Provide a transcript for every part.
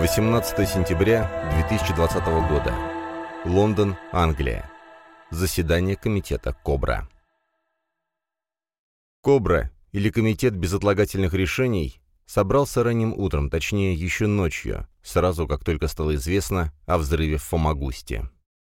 18 сентября 2020 года. Лондон, Англия. Заседание комитета «Кобра». «Кобра», или Комитет безотлагательных решений, собрался ранним утром, точнее, еще ночью, сразу как только стало известно о взрыве в Фомагусте.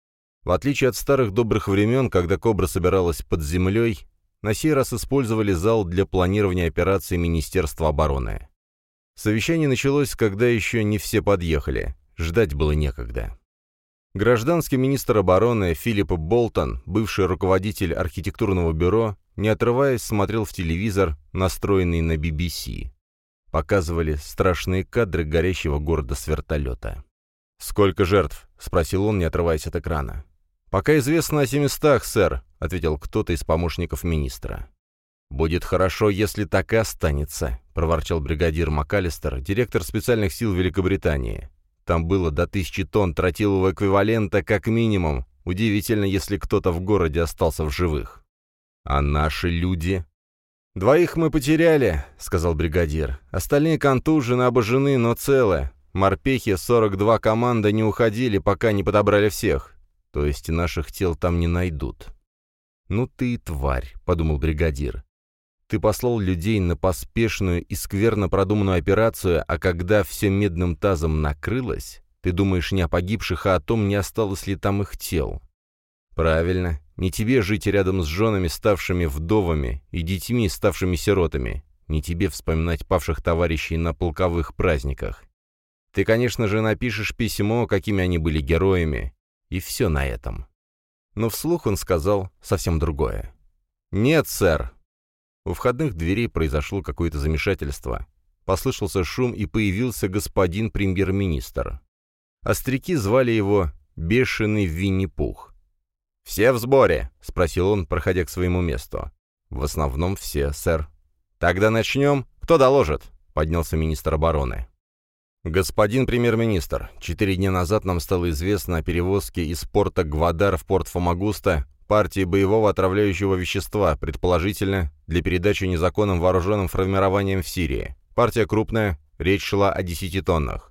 В отличие от старых добрых времен, когда «Кобра» собиралась под землей, на сей раз использовали зал для планирования операций Министерства обороны. Совещание началось, когда еще не все подъехали. Ждать было некогда. Гражданский министр обороны Филипп Болтон, бывший руководитель архитектурного бюро, не отрываясь, смотрел в телевизор, настроенный на BBC. Показывали страшные кадры горящего города с вертолета. «Сколько жертв?» — спросил он, не отрываясь от экрана. «Пока известно о 700, сэр», — ответил кто-то из помощников министра. «Будет хорошо, если так и останется», — проворчал бригадир МакАлистер, директор специальных сил Великобритании. «Там было до 1000 тонн тротилового эквивалента как минимум. Удивительно, если кто-то в городе остался в живых». «А наши люди?» «2 мы потеряли», — сказал бригадир. «Остальные контужены, обожжены, но целы. Морпехи 42 команда не уходили, пока не подобрали всех. То есть наших тел там не найдут». «Ну ты и тварь», — подумал бригадир. «Ты послал людей на поспешную и скверно продуманную операцию, а когда все медным тазом накрылось, ты думаешь не о погибших, а о том, не осталось ли там их тел. Правильно, не тебе жить рядом с женами, ставшими вдовами, и детьми, ставшими сиротами, не тебе вспоминать павших товарищей на полковых праздниках. Ты, конечно же, напишешь письмо, какими они были героями, и все на этом». Но вслух он сказал совсем другое. «Нет, сэр». У входных дверей произошло какое-то замешательство. Послышался шум, и появился господин премьер-министр. Остряки звали его Бешеный Винни-Пух. «Все в сборе?» — спросил он, проходя к своему месту. «В основном все, сэр». «Тогда начнем. Кто доложит?» — поднялся министр обороны. «Господин премьер-министр, 4 дня назад нам стало известно о перевозке из порта Гвадар в порт Фомагуста партии боевого отравляющего вещества, предположительно, для передачи незаконным вооруженным формированием в Сирии. Партия крупная, речь шла о 10 тоннах».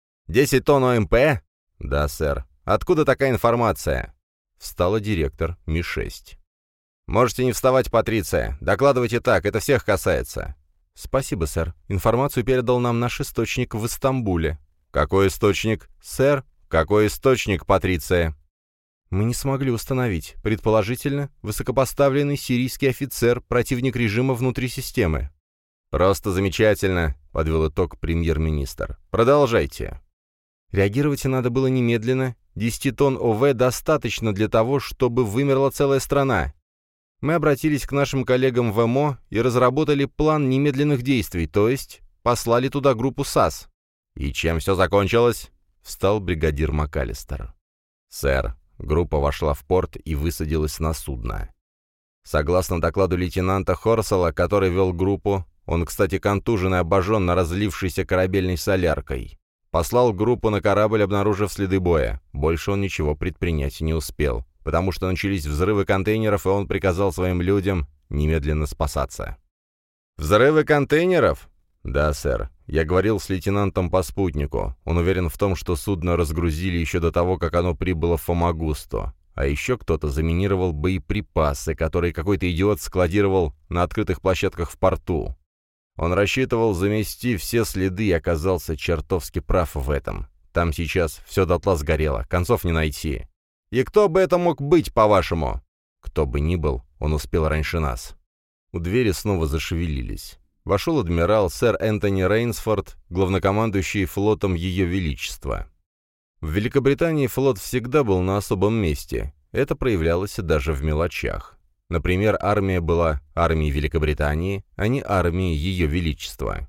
«10 тонн ОМП?» «Да, сэр». «Откуда такая информация?» Встала директор Ми-6. «Можете не вставать, Патриция. Докладывайте так, это всех касается». «Спасибо, сэр. Информацию передал нам наш источник в Истамбуле». «Какой источник?» «Сэр, какой источник, Патриция?» «Мы не смогли установить. Предположительно, высокопоставленный сирийский офицер, противник режима внутри системы». «Просто замечательно», — подвел итог премьер-министр. «Продолжайте». «Реагировать надо было немедленно. 10 тонн ОВ достаточно для того, чтобы вымерла целая страна. Мы обратились к нашим коллегам в МО и разработали план немедленных действий, то есть послали туда группу САС». «И чем все закончилось?» — встал бригадир МакАлистер. «Сэр, группа вошла в порт и высадилась на судно. Согласно докладу лейтенанта Хорсела, который вел группу, он, кстати, контужен и обожжен на разлившейся корабельной соляркой, послал группу на корабль, обнаружив следы боя. Больше он ничего предпринять не успел, потому что начались взрывы контейнеров, и он приказал своим людям немедленно спасаться». «Взрывы контейнеров?» «Да, сэр. Я говорил с лейтенантом по спутнику. Он уверен в том, что судно разгрузили еще до того, как оно прибыло в Фомагусту. А еще кто-то заминировал боеприпасы, которые какой-то идиот складировал на открытых площадках в порту. Он рассчитывал замести все следы и оказался чертовски прав в этом. Там сейчас все дотла сгорело, концов не найти». «И кто бы это мог быть, по-вашему?» «Кто бы ни был, он успел раньше нас». У двери снова зашевелились. Вошел адмирал сэр Энтони Рейнсфорд, главнокомандующий флотом Ее Величества. В Великобритании флот всегда был на особом месте. Это проявлялось даже в мелочах. Например, армия была армией Великобритании, а не армией Ее Величества.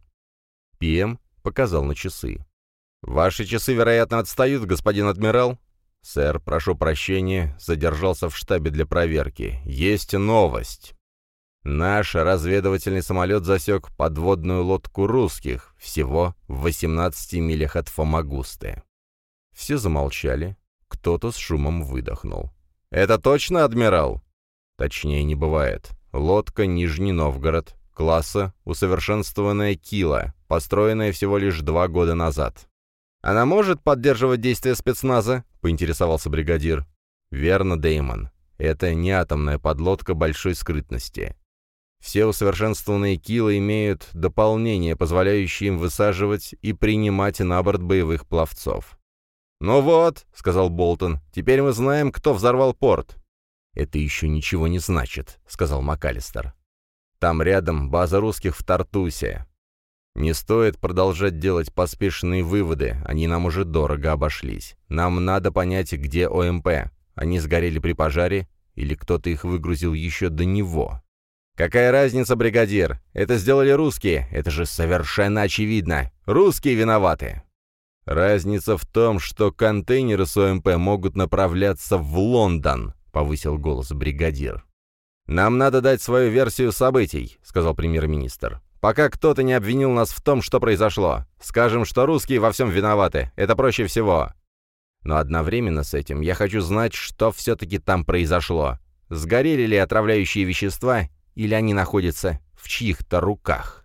ПМ показал на часы. «Ваши часы, вероятно, отстают, господин адмирал?» «Сэр, прошу прощения, задержался в штабе для проверки. Есть новость. Наш разведывательный самолет засек подводную лодку русских всего в 18 милях от Фомагусты». Все замолчали. Кто-то с шумом выдохнул. «Это точно, адмирал?» «Точнее не бывает. Лодка Нижний Новгород, класса усовершенствованная Кила, построенная всего лишь 2 года назад». «Она может поддерживать действия спецназа?» — поинтересовался бригадир. «Верно, Дэймон. Это не атомная подлодка большой скрытности. Все усовершенствованные килы имеют дополнение, позволяющее им высаживать и принимать на борт боевых пловцов». «Ну вот», — сказал Болтон, — «теперь мы знаем, кто взорвал порт». «Это еще ничего не значит», — сказал МакАлистер. «Там рядом база русских в Тартусе. Не стоит продолжать делать поспешные выводы, они нам уже дорого обошлись. Нам надо понять, где ОМП. Они сгорели при пожаре или кто-то их выгрузил еще до него?» «Какая разница, бригадир? Это сделали русские. Это же совершенно очевидно. Русские виноваты». «Разница в том, что контейнеры с ОМП могут направляться в Лондон», — повысил голос бригадир. «Нам надо дать свою версию событий», — сказал премьер-министр. «Пока кто-то не обвинил нас в том, что произошло. Скажем, что русские во всем виноваты. Это проще всего. Но одновременно с этим я хочу знать, что все-таки там произошло. Сгорели ли отравляющие вещества, или они находятся в чьих-то руках?»